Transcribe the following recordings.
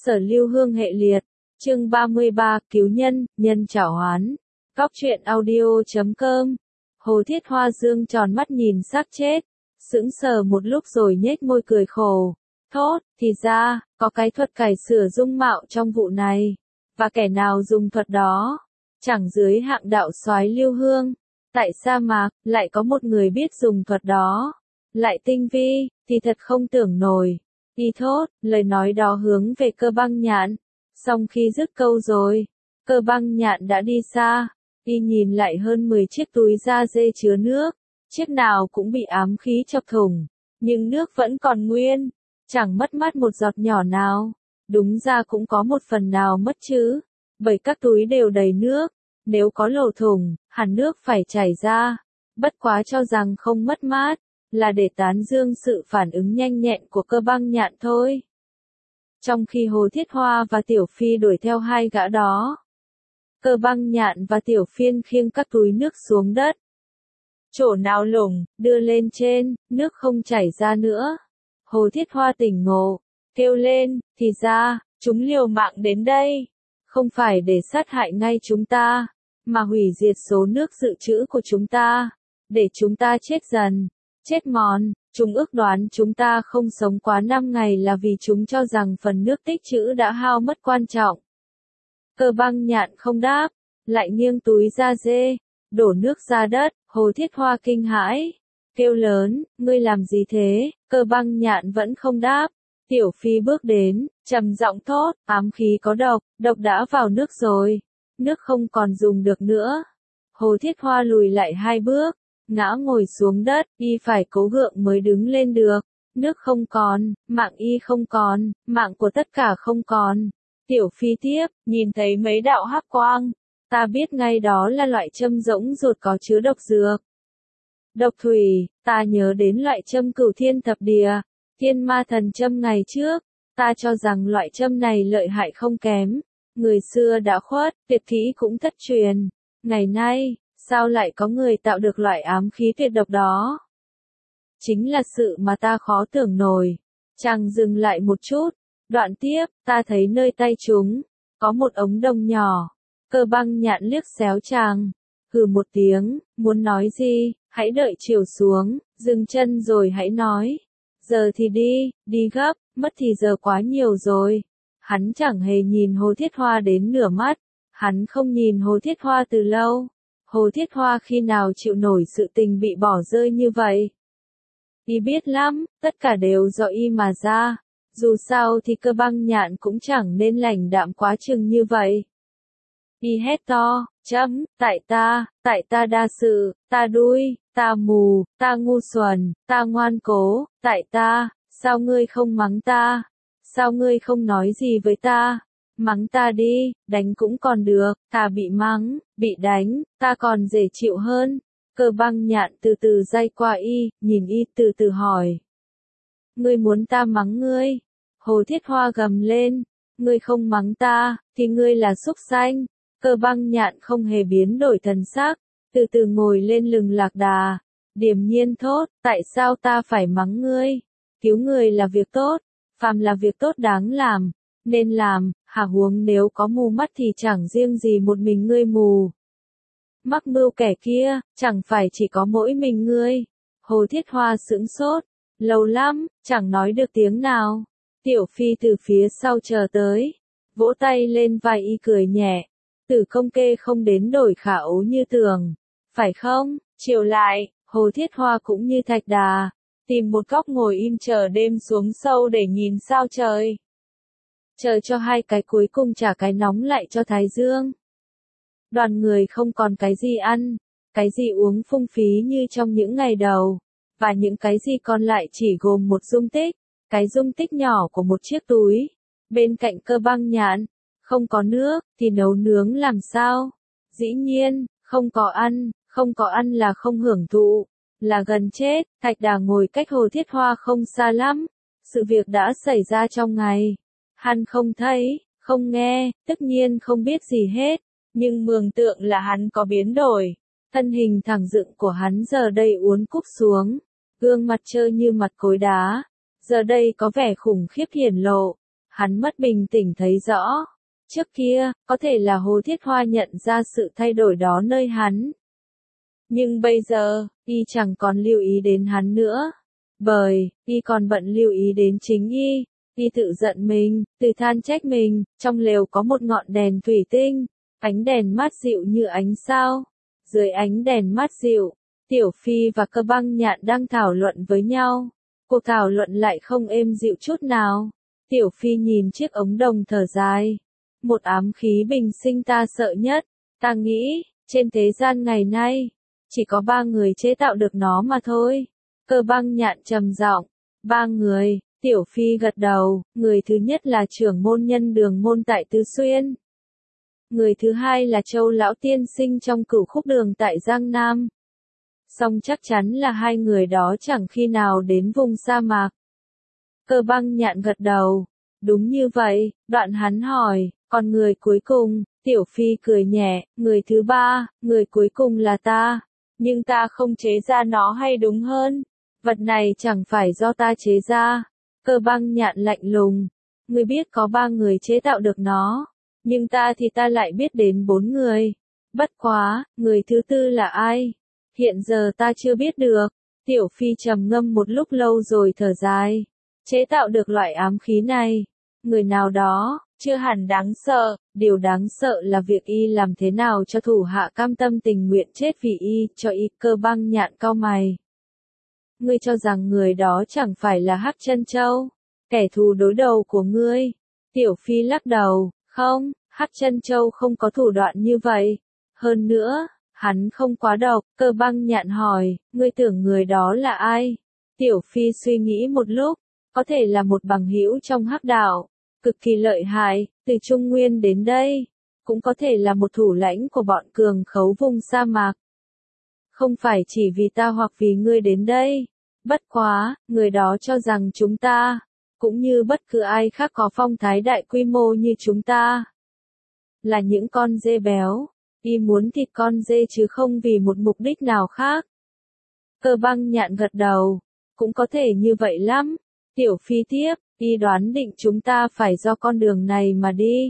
Sở Lưu Hương hệ liệt, chương 33, cứu nhân, nhân trả oán. Góc truyện audio.com. Hồ Thiết Hoa dương tròn mắt nhìn xác chết, sững sờ một lúc rồi nhếch môi cười khổ. Thốt, thì ra, có cái thuật cải sửa dung mạo trong vụ này. Và kẻ nào dùng thuật đó? Chẳng dưới hạng đạo soái Lưu Hương. Tại sa mạc, lại có một người biết dùng thuật đó. Lại tinh vi, thì thật không tưởng nổi. Y thốt, lời nói đó hướng về Cơ Băng Nhạn. Xong khi dứt câu rồi, Cơ Băng Nhạn đã đi xa. Y nhìn lại hơn 10 chiếc túi da dê chứa nước. Chiếc nào cũng bị ám khí chọc thủng. Nhưng nước vẫn còn nguyên. Chẳng mất mát một giọt nhỏ nào. Đúng ra cũng có một phần nào mất chứ. Bởi các túi đều đầy nước. Nếu có lỗ thủng, hẳn nước phải chảy ra. Bất quá cho rằng không mất mát, là để tán dương sự phản ứng nhanh nhẹn của Cơ Băng Nhạn thôi. Trong khi Hồ Thiết Hoa và Tiểu Phi đuổi theo hai gã đó, Cơ Băng Nhạn và Tiểu Phiên khiêng các túi nước xuống đất. Chỗ nào lủng, đưa lên trên, nước không chảy ra nữa. Hồ Thiết Hoa tỉnh ngộ, kêu lên, thì ra, chúng liều mạng đến đây. Không phải để sát hại ngay chúng ta, mà hủy diệt số nước dự trữ của chúng ta, để chúng ta chết dần, chết mòn. Chúng ước đoán chúng ta không sống quá 5 ngày là vì chúng cho rằng phần nước tích trữ đã hao mất quan trọng. Cơ Băng Nhạn không đáp, lại nghiêng túi da dê, đổ nước ra đất. Hồ Thiết Hoa kinh hãi, kêu lớn, ngươi làm gì thế? Cơ Băng Nhạn vẫn không đáp. Tiểu Phi bước đến, trầm giọng thốt, ám khí có độc, độc đã vào nước rồi, nước không còn dùng được nữa. Hồ Thiết Hoa lùi lại 2 bước, ngã ngồi xuống đất, y phải cố gượng mới đứng lên được. Nước không còn, mạng y không còn, mạng của tất cả không còn. Tiểu Phi tiếp, nhìn thấy mấy đạo hắc quang, ta biết ngay đó là loại châm rỗng ruột có chứa độc dược. Độc thủy, ta nhớ đến loại châm Cửu Thiên Thập Địa, Thiên Ma Thần châm ngày trước, ta cho rằng loại châm này lợi hại không kém. Người xưa đã khuất, tuyệt kỹ cũng thất truyền. Ngày nay, sao lại có người tạo được loại ám khí tuyệt độc đó? Chính là sự mà ta khó tưởng nổi. Chàng dừng lại một chút, đoạn tiếp, ta thấy nơi tay chúng, có một ống đồng nhỏ. Cơ Băng Nhạn liếc xéo chàng, hừ một tiếng, muốn nói gì, hãy đợi chiều xuống, dừng chân rồi hãy nói. Giờ thì đi, đi gấp, mất thì giờ quá nhiều rồi. Hắn chẳng hề nhìn Hồ Thiết Hoa đến nửa mắt, hắn không nhìn Hồ Thiết Hoa từ lâu. Hồ Thiết Hoa khi nào chịu nổi sự tình bị bỏ rơi như vậy? Y biết lắm, tất cả đều do y mà ra. Dù sao thì Cơ Băng Nhạn cũng chẳng nên lãnh đạm quá chừng như vậy. Y hét to, tại ta đa sự, ta đuôi, ta mù, ta ngu xuẩn, ta ngoan cố, tại ta, sao ngươi không mắng ta? Sao ngươi không nói gì với ta? Mắng ta đi, đánh cũng còn được, thà bị mắng, bị đánh, ta còn dễ chịu hơn. Cơ Băng Nhạn từ từ day qua y, nhìn y từ từ hỏi. Ngươi muốn ta mắng ngươi? Hồ Thiết Hoa gầm lên, ngươi không mắng ta, thì ngươi là súc sanh. Cơ Băng Nhạn không hề biến đổi thần sắc, từ từ ngồi lên lưng lạc đà, điềm nhiên thốt, tại sao ta phải mắng ngươi? Cứu người là việc tốt, phàm là việc tốt đáng làm, nên làm, hả huống nếu có mù mắt thì chẳng riêng gì một mình ngươi mù. Mắc mưu kẻ kia, chẳng phải chỉ có mỗi mình ngươi. Hồ Thiết Hoa sững sốt, lâu lắm, chẳng nói được tiếng nào. Tiểu Phi từ phía sau chờ tới, vỗ tay lên vai y cười nhẹ. Tử Công Kê không đến đổi khả ố như tưởng, phải không? Chiều lại, Hồ Thiết Hoa cũng như Thạch Đà, tìm một góc ngồi im chờ đêm xuống sâu để nhìn sao trời. Chờ cho hai cái cuối cùng trả cái nóng lại cho Thái Dương. Đoàn người không còn cái gì ăn, cái gì uống phung phí như trong những ngày đầu, và những cái gì còn lại chỉ gồm một dung tích, cái dung tích nhỏ của một chiếc túi, bên cạnh Cơ Băng Nhạn. Không có nước, thì nấu nướng làm sao? Dĩ nhiên, không có ăn là không hưởng thụ, là gần chết. Thạch Đà ngồi cách Hồ Thiết Hoa không xa lắm. Sự việc đã xảy ra trong ngày. Hắn không thấy, không nghe, tất nhiên không biết gì hết, nhưng mường tượng là hắn có biến đổi. Thân hình thẳng dựng của hắn giờ đây uốn cúc xuống, gương mặt trơ như mặt cối đá, giờ đây có vẻ khủng khiếp hiển lộ. Hắn mất bình tĩnh thấy rõ. Trước kia, có thể là Hồ Thiết Hoa nhận ra sự thay đổi đó nơi hắn. Nhưng bây giờ, y chẳng còn lưu ý đến hắn nữa. Bởi, y còn bận lưu ý đến chính y. Y tự giận mình, tự than trách mình, trong lều có một ngọn đèn thủy tinh, ánh đèn mát dịu như ánh sao. Dưới ánh đèn mát dịu, Tiểu Phi và Cơ Băng Nhạn đang thảo luận với nhau. Cuộc thảo luận lại không êm dịu chút nào. Tiểu Phi nhìn chiếc ống đồng thở dài. Một ám khí bình sinh ta sợ nhất. Ta nghĩ, trên thế gian ngày nay, chỉ có 3 người chế tạo được nó mà thôi. Cơ Băng Nhạn trầm giọng. 3 người. Tiểu Phi gật đầu. Người thứ nhất là trưởng môn nhân Đường môn tại Tứ Xuyên. Người thứ hai là Châu lão tiên sinh trong Cửu Khúc đường tại Giang Nam. Song chắc chắn là 2 người đó chẳng khi nào đến vùng sa mạc. Cơ Băng Nhạn gật đầu. Đúng như vậy. Đoạn hắn hỏi, còn người cuối cùng? Tiểu Phi cười nhẹ, người thứ 3, người cuối cùng là ta. Nhưng ta không chế ra nó hay đúng hơn? Vật này chẳng phải do ta chế ra. Cơ Băng Nhạn lạnh lùng. Ngươi biết có 3 người chế tạo được nó. Nhưng ta thì ta lại biết đến 4 người. Bất quá, người thứ 4 là ai? Hiện giờ ta chưa biết được. Tiểu Phi trầm ngâm một lúc lâu rồi thở dài. Chế tạo được loại ám khí này. Người nào đó, chưa hẳn đáng sợ. Điều đáng sợ là việc y làm thế nào cho thủ hạ cam tâm tình nguyện chết vì y, cho y. Cơ Băng Nhạn cau mày. Ngươi cho rằng người đó chẳng phải là Hắc Chân Châu, kẻ thù đối đầu của ngươi? Tiểu Phi lắc đầu, không, Hắc Chân Châu không có thủ đoạn như vậy. Hơn nữa, hắn không quá độc. Cơ Băng Nhạn hỏi, ngươi tưởng người đó là ai? Tiểu Phi suy nghĩ một lúc, có thể là một bằng hữu trong Hắc đạo, cực kỳ lợi hại, từ Trung Nguyên đến đây. Cũng có thể là một thủ lãnh của bọn cường khấu vùng sa mạc. Không phải chỉ vì ta hoặc vì ngươi đến đây. Bất quá, người đó cho rằng chúng ta, cũng như bất cứ ai khác có phong thái đại quy mô như chúng ta, là những con dê béo. Y muốn thịt con dê chứ không vì một mục đích nào khác. Cơ Băng Nhạn gật đầu. Cũng có thể như vậy lắm. Tiểu Phi tiếp, y đoán định chúng ta phải do con đường này mà đi.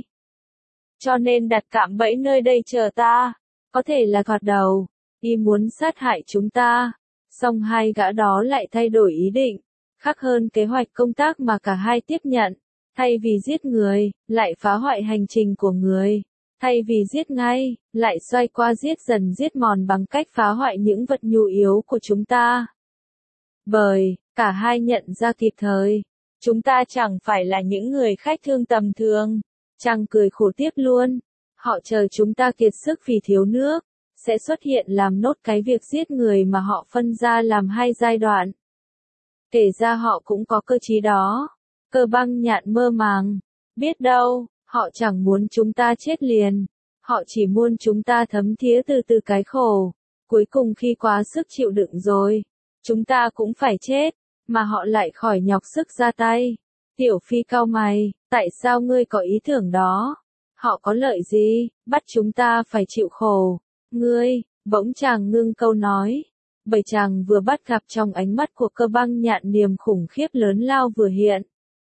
Cho nên đặt cạm bẫy nơi đây chờ ta. Có thể là gật đầu. Y muốn sát hại chúng ta. Song 2 gã đó lại thay đổi ý định. Khác hơn kế hoạch công tác mà cả hai tiếp nhận. Thay vì giết người, lại phá hoại hành trình của người. Thay vì giết ngay, lại xoay qua giết dần giết mòn bằng cách phá hoại những vật nhu yếu của chúng ta. Bởi, cả hai nhận ra kịp thời. Chúng ta chẳng phải là những người khách thương tầm thường. Chàng cười khổ tiếp luôn. Họ chờ chúng ta kiệt sức vì thiếu nước. Sẽ xuất hiện làm nốt cái việc giết người mà họ phân ra làm 2 giai đoạn. Kể ra họ cũng có cơ trí đó. Cơ Băng Nhạn mơ màng. Biết đâu, họ chẳng muốn chúng ta chết liền. Họ chỉ muốn chúng ta thấm thía từ từ cái khổ. Cuối cùng khi quá sức chịu đựng rồi, chúng ta cũng phải chết, mà họ lại khỏi nhọc sức ra tay. Tiểu Phi cau mày, tại sao ngươi có ý tưởng đó? Họ có lợi gì, bắt chúng ta phải chịu khổ? Ngươi, bỗng chàng ngưng câu nói. Bởi chàng vừa bắt gặp trong ánh mắt của Cơ Băng Nhạn niềm khủng khiếp lớn lao vừa hiện.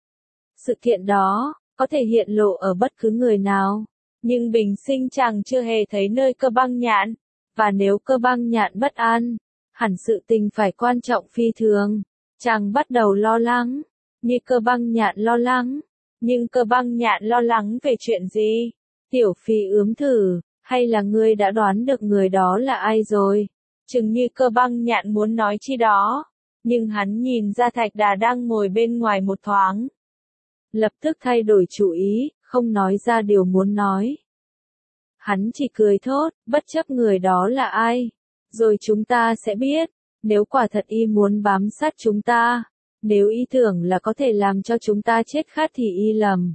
Sự kiện đó, có thể hiện lộ ở bất cứ người nào. Nhưng bình sinh chàng chưa hề thấy nơi Cơ Băng Nhạn. Và nếu Cơ Băng Nhạn bất an, hẳn sự tình phải quan trọng phi thường. Chàng bắt đầu lo lắng. Như Cơ Băng Nhạn lo lắng. Nhưng Cơ Băng Nhạn lo lắng về chuyện gì? Tiểu Phi ướm thử. Hay là ngươi đã đoán được người đó là ai rồi? Chừng như Cơ Băng Nhạn muốn nói chi đó. Nhưng hắn nhìn ra Thạch Đà đang ngồi bên ngoài một thoáng. Lập tức thay đổi chủ ý, không nói ra điều muốn nói. Hắn chỉ cười thốt, bất chấp người đó là ai. Rồi chúng ta sẽ biết. Nếu quả thật y muốn bám sát chúng ta. Nếu ý tưởng là có thể làm cho chúng ta chết khát thì y lầm.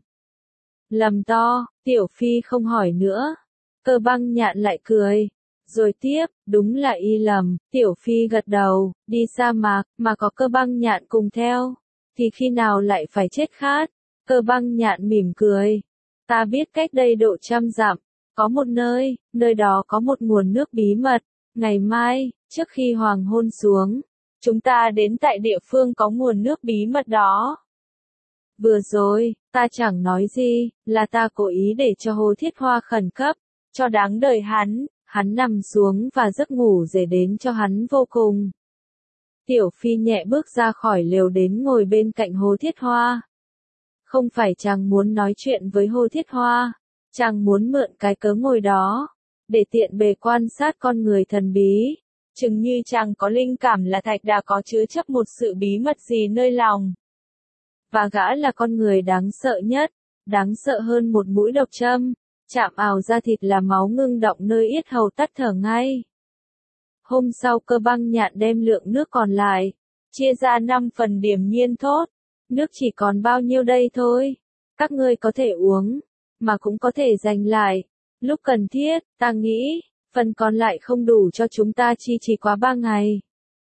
Lầm to. Tiểu Phi không hỏi nữa. Cơ Băng Nhạn lại cười. Rồi tiếp, đúng là y lầm. Tiểu Phi gật đầu. Đi sa mạc, mà có Cơ Băng Nhạn cùng theo, thì khi nào lại phải chết khát? Cơ Băng Nhạn mỉm cười. Ta biết cách đây độ 100 dặm, có một nơi, nơi đó có một nguồn nước bí mật. Ngày mai, trước khi hoàng hôn xuống, chúng ta đến tại địa phương có nguồn nước bí mật đó. Vừa rồi, ta chẳng nói gì, là ta cố ý để cho Hồ Thiết Hoa khẩn cấp, cho đáng đời hắn nằm xuống và giấc ngủ dễ đến cho hắn vô cùng. Tiểu Phi nhẹ bước ra khỏi lều đến ngồi bên cạnh Hồ Thiết Hoa. Không phải chàng muốn nói chuyện với Hồ Thiết Hoa, chàng muốn mượn cái cớ ngồi đó, để tiện bề quan sát con người thần bí. Chừng như chàng có linh cảm là Thạch Đà có chứa chấp một sự bí mật gì nơi lòng. Và gã là con người đáng sợ nhất, đáng sợ hơn một mũi độc châm, chạm ào da thịt là máu ngưng đọng nơi yết hầu tắt thở ngay. Hôm sau Cơ Băng Nhạn đem lượng nước còn lại, chia ra 5 phần điềm nhiên thốt, nước chỉ còn bao nhiêu đây thôi, các ngươi có thể uống, mà cũng có thể dành lại, lúc cần thiết, ta nghĩ, phần còn lại không đủ cho chúng ta chi trì quá 3 ngày.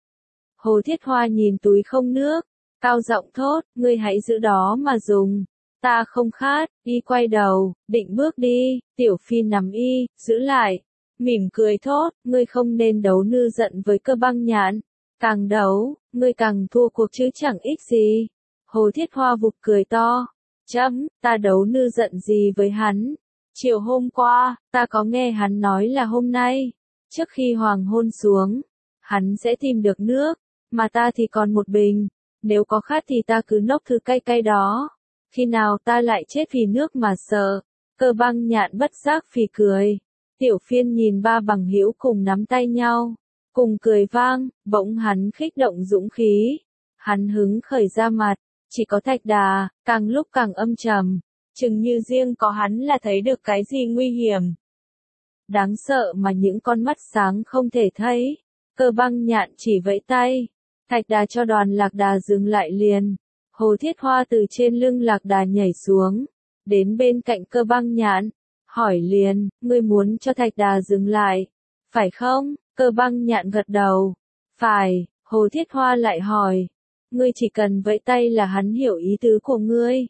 Hồ Thiết Hoa nhìn túi không nước, cao giọng thốt, ngươi hãy giữ đó mà dùng, ta không khát, y quay đầu, định bước đi, Tiểu Phi nằm y, giữ lại, mỉm cười thốt, ngươi không nên đấu nư giận với Cơ Băng Nhạn, càng đấu, ngươi càng thua cuộc chứ chẳng ích gì. Hồ Thiết Hoa vụt cười to, ta đấu nư giận gì với hắn, chiều hôm qua, ta có nghe hắn nói là hôm nay, trước khi hoàng hôn xuống, hắn sẽ tìm được nước, mà ta thì còn một bình, nếu có khát thì ta cứ nốc thứ cay cay đó, khi nào ta lại chết vì nước mà sợ. Cơ Băng Nhạn bất giác phì cười. Tiểu Phiên nhìn ba bằng hữu cùng nắm tay nhau, cùng cười vang, bỗng hắn khích động dũng khí, hắn hứng khởi ra mặt, chỉ có Thạch Đà, càng lúc càng âm trầm, chừng như riêng có hắn là thấy được cái gì nguy hiểm. Đáng sợ mà những con mắt sáng không thể thấy. Cơ Băng Nhạn chỉ vẫy tay, Thạch Đà cho đoàn Lạc Đà dừng lại liền. Hồ Thiết Hoa từ trên lưng Lạc Đà nhảy xuống, đến bên cạnh Cơ Băng Nhạn, hỏi liền, ngươi muốn cho Thạch Đà dừng lại, phải không? Cơ Băng Nhạn gật đầu, phải. Hồ Thiết Hoa lại hỏi, ngươi chỉ cần vẫy tay là hắn hiểu ý tứ của ngươi.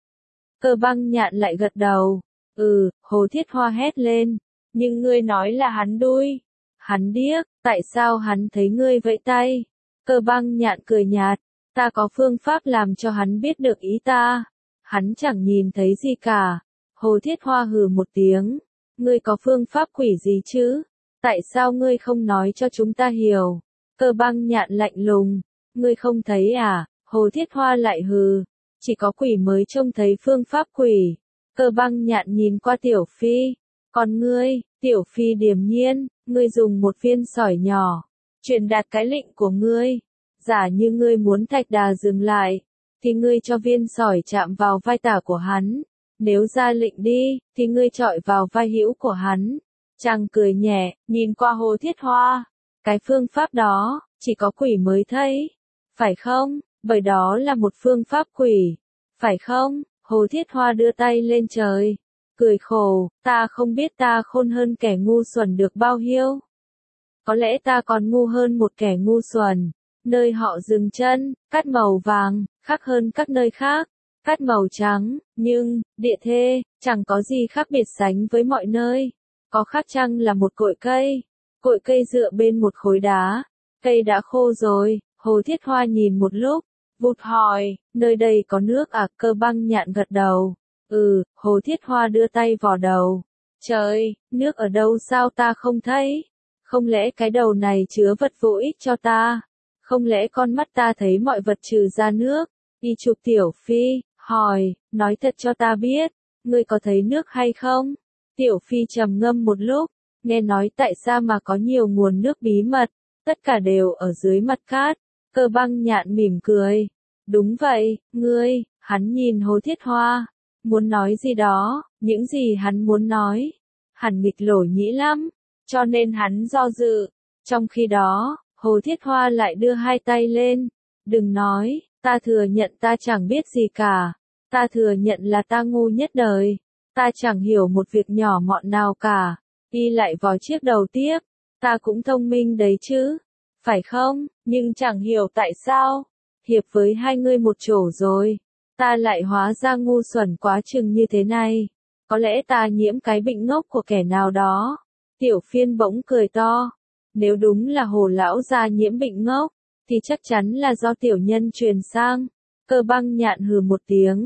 Cơ Băng Nhạn lại gật đầu, Hồ Thiết Hoa hét lên, nhưng ngươi nói là hắn đuôi, hắn điếc, tại sao hắn thấy ngươi vẫy tay? Cơ Băng Nhạn cười nhạt, ta có phương pháp làm cho hắn biết được ý ta, hắn chẳng nhìn thấy gì cả. Hồ Thiết Hoa hừ một tiếng, ngươi có phương pháp quỷ gì chứ? Tại sao ngươi không nói cho chúng ta hiểu? Cơ Băng Nhạn lạnh lùng, ngươi không thấy à? Hồ Thiết Hoa lại hừ, chỉ có quỷ mới trông thấy phương pháp quỷ. Cơ Băng Nhạn nhìn qua Tiểu Phi, còn ngươi? Tiểu Phi điềm nhiên, ngươi dùng một viên sỏi nhỏ, truyền đạt cái lệnh của ngươi. Giả như ngươi muốn Thạch Đà dừng lại, thì ngươi cho viên sỏi chạm vào vai tả của hắn. Nếu ra lệnh đi, thì ngươi chọi vào vai hữu của hắn. Chàng cười nhẹ, nhìn qua Hồ Thiết Hoa. Cái phương pháp đó, chỉ có quỷ mới thấy. Phải không? Bởi đó là một phương pháp quỷ. Phải không? Hồ Thiết Hoa đưa tay lên trời. Cười khổ, ta không biết ta khôn hơn kẻ ngu xuẩn được bao nhiêu. Có lẽ ta còn ngu hơn một kẻ ngu xuẩn. Nơi họ dừng chân, cát màu vàng, khác hơn các nơi khác. Cát màu trắng, nhưng, địa thế, chẳng có gì khác biệt sánh với mọi nơi. Có khác chăng là một cội cây dựa bên một khối đá. Cây đã khô rồi, Hồ Thiết Hoa nhìn một lúc, vụt hỏi, nơi đây có nước à? Cơ Băng Nhạn gật đầu. Hồ Thiết Hoa đưa tay vò đầu. Trời, nước ở đâu sao ta không thấy? Không lẽ cái đầu này chứa vật vô ích cho ta? Không lẽ con mắt ta thấy mọi vật trừ ra nước? Y chụp Tiểu Phi, hỏi, nói thật cho ta biết, ngươi có thấy nước hay không? Tiểu Phi trầm ngâm một lúc, nghe nói tại sao mà có nhiều nguồn nước bí mật, tất cả đều ở dưới mặt cát. Cơ Băng Nhạn mỉm cười, đúng vậy, hắn nhìn Hồ Thiết Hoa, muốn nói gì đó, những gì hắn muốn nói, hẳn nghịch lỗ nhĩ lắm, cho nên hắn do dự. Trong khi đó, Hồ Thiết Hoa lại đưa hai tay lên, đừng nói, ta thừa nhận ta chẳng biết gì cả, ta thừa nhận là ta ngu nhất đời, ta chẳng hiểu một việc nhỏ mọn nào cả. Y lại vò chiếc đầu tiếp, ta cũng thông minh đấy chứ, phải không, nhưng chẳng hiểu tại sao, hiệp với hai ngươi một chỗ rồi, ta lại hóa ra ngu xuẩn quá chừng như thế này, có lẽ ta nhiễm cái bệnh ngốc của kẻ nào đó. Tiểu Phiên bỗng cười to, nếu đúng là Hồ lão gia nhiễm bệnh ngốc, thì chắc chắn là do tiểu nhân truyền sang. Cơ Băng Nhạn hừ một tiếng,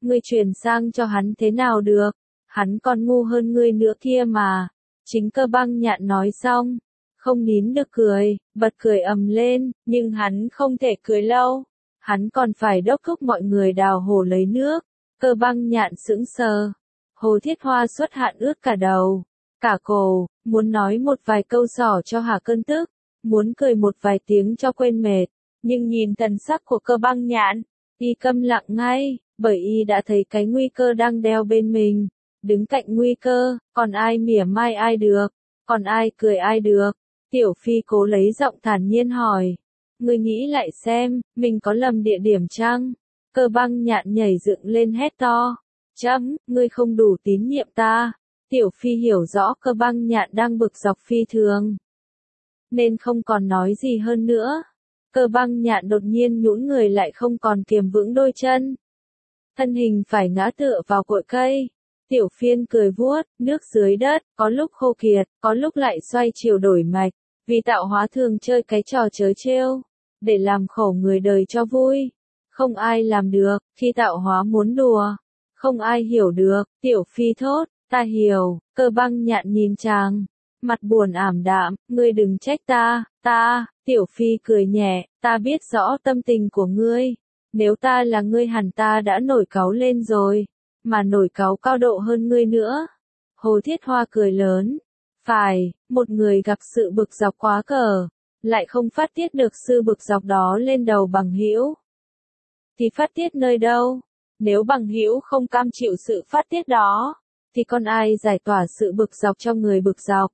ngươi chuyển sang cho hắn thế nào được, hắn còn ngu hơn ngươi nữa kia mà. Chính Cơ Băng Nhạn nói xong, không nín được cười, bật cười ầm lên, nhưng hắn không thể cười lâu, hắn còn phải đốc thúc mọi người đào hồ lấy nước. Cơ Băng Nhạn sững sờ, Hồ Thiết Hoa xuất hạn ướt cả đầu, cả cổ, muốn nói một vài câu xỏ cho hả cơn tức, muốn cười một vài tiếng cho quên mệt, nhưng nhìn thần sắc của Cơ Băng Nhạn, y câm lặng ngay, bởi y đã thấy cái nguy cơ đang đeo bên mình. Đứng cạnh nguy cơ, còn ai mỉa mai ai được, còn ai cười ai được. Tiểu Phi cố lấy giọng thản nhiên hỏi, ngươi nghĩ lại xem, mình có lầm địa điểm chăng? Cơ Băng Nhạn nhảy dựng lên hét to, chấm, ngươi không đủ tín nhiệm ta. Tiểu Phi hiểu rõ Cơ Băng Nhạn đang bực dọc phi thường, nên không còn nói gì hơn nữa. Cơ Băng Nhạn đột nhiên nhũn người lại không còn kiềm vững đôi chân, thân hình phải ngã tựa vào cội cây. Tiểu Phiên cười vuốt, nước dưới đất, có lúc khô kiệt, có lúc lại xoay chiều đổi mạch, vì tạo hóa thường chơi cái trò trớ trêu, để làm khổ người đời cho vui. Không ai làm được, khi tạo hóa muốn đùa, không ai hiểu được. Tiểu Phi thốt, ta hiểu. Cơ Băng Nhạn nhìn chàng, mặt buồn ảm đạm, ngươi đừng trách ta. Tiểu Phi cười nhẹ, ta biết rõ tâm tình của ngươi, nếu ta là ngươi hẳn ta đã nổi cáu lên rồi, mà nổi cáu cao độ hơn ngươi nữa. Hồ Thiết Hoa cười lớn, phải, một người gặp sự bực dọc quá cờ, lại không phát tiết được sự bực dọc đó lên đầu bằng hữu, thì phát tiết nơi đâu? Nếu bằng hữu không cam chịu sự phát tiết đó, thì còn ai giải tỏa sự bực dọc cho người bực dọc?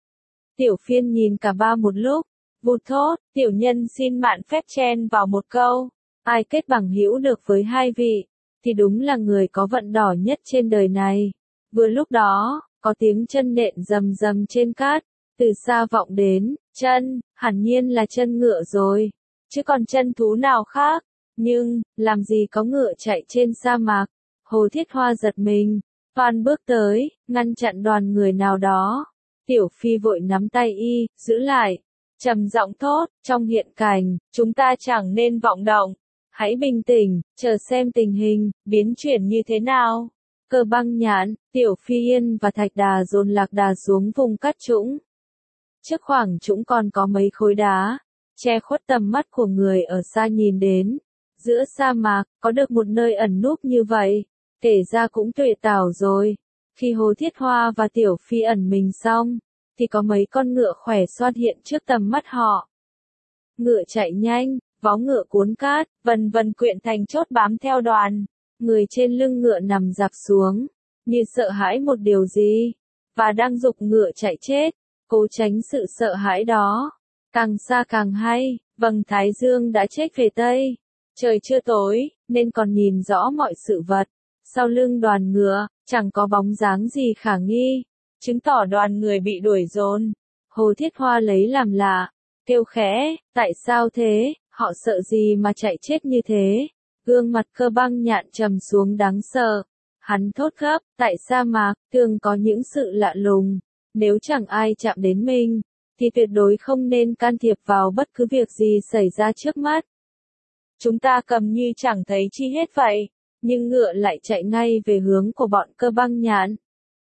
Tiểu Phiên nhìn cả ba một lúc, vụt thốt, tiểu nhân xin mạn phép chen vào một câu, ai kết bằng hữu được với hai vị, thì đúng là người có vận đỏ nhất trên đời này. Vừa lúc đó, có tiếng chân nện rầm rầm trên cát, từ xa vọng đến, chân, hẳn nhiên là chân ngựa rồi, chứ còn chân thú nào khác. Nhưng, làm gì có ngựa chạy trên sa mạc? Hồ Thiết Hoa giật mình, toan bước tới, ngăn chặn đoàn người nào đó. Tiểu Phi vội nắm tay y, giữ lại, trầm giọng thốt, trong hiện cảnh, chúng ta chẳng nên vọng động. Hãy bình tĩnh, chờ xem tình hình, biến chuyển như thế nào. Cơ Băng Nhạn, Tiểu Phi Yên và Thạch Đà dồn Lạc Đà xuống vùng cát trũng. Trước khoảng trũng còn có mấy khối đá, che khuất tầm mắt của người ở xa nhìn đến. Giữa sa mạc, có được một nơi ẩn núp như vậy, kể ra cũng tuyệt tảo rồi. Khi Hồ Thiết Hoa và Tiểu Phi ẩn mình xong, thì có mấy con ngựa khỏe xuất hiện trước tầm mắt họ. Ngựa chạy nhanh, vó ngựa cuốn cát, vần vần quyện thành chốt bám theo đoàn. Người trên lưng ngựa nằm dạp xuống, như sợ hãi một điều gì, và đang giục ngựa chạy chết, cố tránh sự sợ hãi đó. Càng xa càng hay, vầng thái dương đã chếch về tây. Trời chưa tối, nên còn nhìn rõ mọi sự vật. Sau lưng đoàn ngựa, chẳng có bóng dáng gì khả nghi, chứng tỏ đoàn người bị đuổi dồn. Hồ Thiết Hoa lấy làm lạ, kêu khẽ, tại sao thế, họ sợ gì mà chạy chết như thế? Gương mặt Cơ Băng Nhạn trầm xuống đáng sợ. Hắn thốt gấp, tại sa mạc, thường có những sự lạ lùng. Nếu chẳng ai chạm đến mình, thì tuyệt đối không nên can thiệp vào bất cứ việc gì xảy ra trước mắt. Chúng ta cầm như chẳng thấy chi hết vậy, nhưng ngựa lại chạy ngay về hướng của bọn Cơ Băng Nhạn.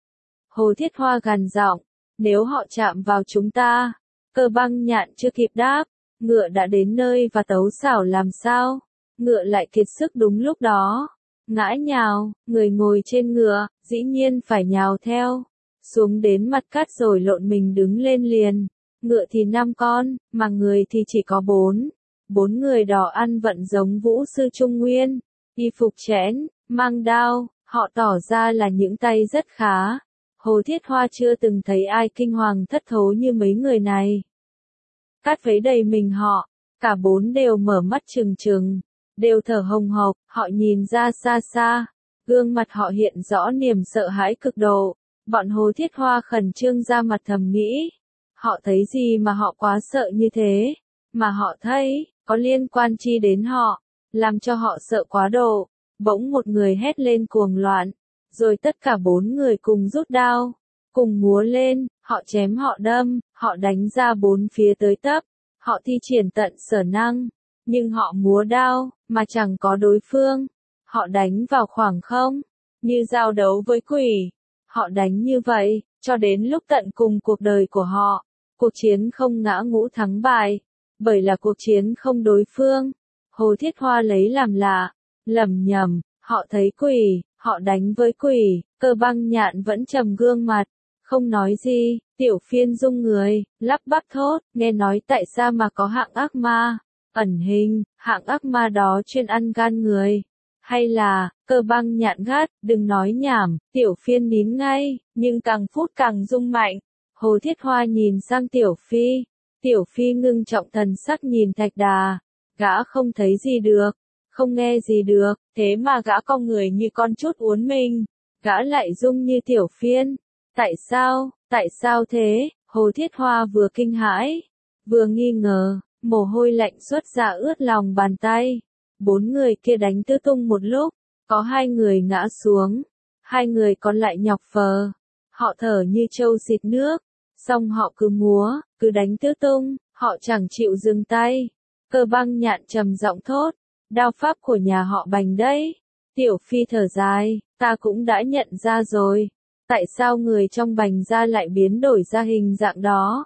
Hồ Thiết Hoa gằn giọng, nếu họ chạm vào chúng ta. Cơ Băng Nhạn chưa kịp đáp, ngựa đã đến nơi và tấu xảo làm sao. Ngựa lại kiệt sức đúng lúc đó, ngã nhào, người ngồi trên ngựa, dĩ nhiên phải nhào theo, xuống đến mặt cát rồi lộn mình đứng lên liền. Ngựa thì 5 con, mà người thì chỉ có 4. 4 người đỏ ăn vận giống Vũ Sư Trung Nguyên, y phục chẽn, mang đao, họ tỏ ra là những tay rất khá. Hồ Thiết Hoa chưa từng thấy ai kinh hoàng thất thố như mấy người này. Cát vấy đầy mình họ, cả 4 đều mở mắt trừng trừng, đều thở hồng hộc, họ nhìn ra xa xa, gương mặt họ hiện rõ niềm sợ hãi cực độ. Bọn Hồ Thiết Hoa khẩn trương ra mặt thầm nghĩ, họ thấy gì mà họ quá sợ như thế, mà họ thấy, có liên quan chi đến họ, làm cho họ sợ quá độ. Bỗng một người hét lên cuồng loạn, rồi tất cả 4 người cùng rút đao, cùng múa lên, họ chém họ đâm, họ đánh ra 4 phía tới tấp, họ thi triển tận sở năng, nhưng họ múa đao, mà chẳng có đối phương. Họ đánh vào khoảng không, như giao đấu với quỷ. Họ đánh như vậy, cho đến lúc tận cùng cuộc đời của họ. Cuộc chiến không ngã ngũ thắng bại, bởi là cuộc chiến không đối phương. Hồ Thiết Hoa lấy làm lạ, lầm nhầm, họ thấy quỷ, họ đánh với quỷ. Cơ Băng Nhạn vẫn trầm gương mặt, không nói gì. Tiểu Phiên rung người, lắp bắp thốt, nghe nói tại sao mà có hạng ác ma, ẩn hình, hạng ác ma đó chuyên ăn gan người. Hay là, Cơ Băng Nhạn gắt, đừng nói nhảm, Tiểu Phiên nín ngay, nhưng càng phút càng rung mạnh. Hồ Thiết Hoa nhìn sang Tiểu Phi. Tiểu Phi ngưng trọng thần sắc nhìn Thạch Đà. Gã không thấy gì được, không nghe gì được, thế mà gã cong người như con trút uốn mình. Gã lại rung như Tiểu Phiên. Tại sao thế? Hồ Thiết Hoa vừa kinh hãi, vừa nghi ngờ, mồ hôi lạnh xuất ra ướt lòng bàn tay. 4 người kia đánh tứ tung một lúc, có 2 người ngã xuống, 2 người còn lại nhọc phờ. Họ thở như trâu xịt nước, xong họ cứ múa, cứ đánh tứ tung, họ chẳng chịu dừng tay. Cơ Băng Nhạn trầm giọng thốt, đao pháp của nhà họ Bành đấy. Tiểu Phi thở dài, ta cũng đã nhận ra rồi. Tại sao người trong Bành gia lại biến đổi ra hình dạng đó?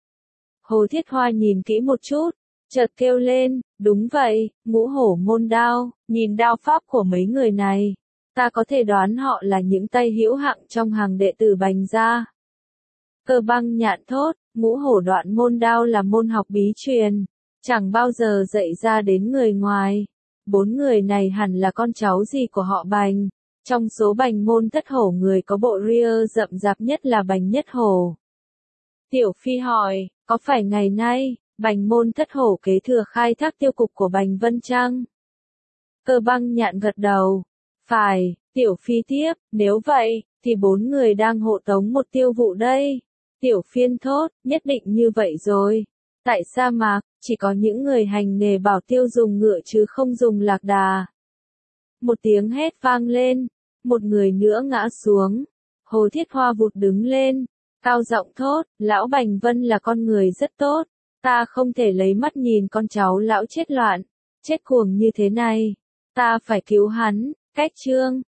Hồ Thiết Hoa nhìn kỹ một chút, chợt kêu lên, đúng vậy, Ngũ Hổ môn đao, nhìn đao pháp của mấy người này, ta có thể đoán họ là những tay hữu hạng trong hàng đệ tử Bành gia. Cơ Băng Nhạn thốt, Ngũ Hổ đoạn môn đao là môn học bí truyền, chẳng bao giờ dạy ra đến người ngoài. 4 người này hẳn là con cháu gì của họ Bành. Trong số Bành môn Thất Hổ người có bộ ria rậm rạp nhất là Bành Nhất Hổ. Tiểu Phi hỏi, có phải ngày nay, Bành môn Thất Hổ kế thừa khai thác tiêu cục của Bành Vân chăng? Cơ Băng Nhạn gật đầu. Phải, Tiểu Phi tiếp, nếu vậy, thì 4 người đang hộ tống một tiêu vụ đây. Tiểu Phiên thốt, nhất định như vậy rồi. Tại sa mạc, chỉ có những người hành nghề bảo tiêu dùng ngựa chứ không dùng lạc đà. Một tiếng hét vang lên, một người nữa ngã xuống. Hồ Thiết Hoa vụt đứng lên, cao giọng thốt, lão Bành Vân là con người rất tốt, ta không thể lấy mắt nhìn con cháu lão chết loạn, chết cuồng như thế này, ta phải cứu hắn. Cách chương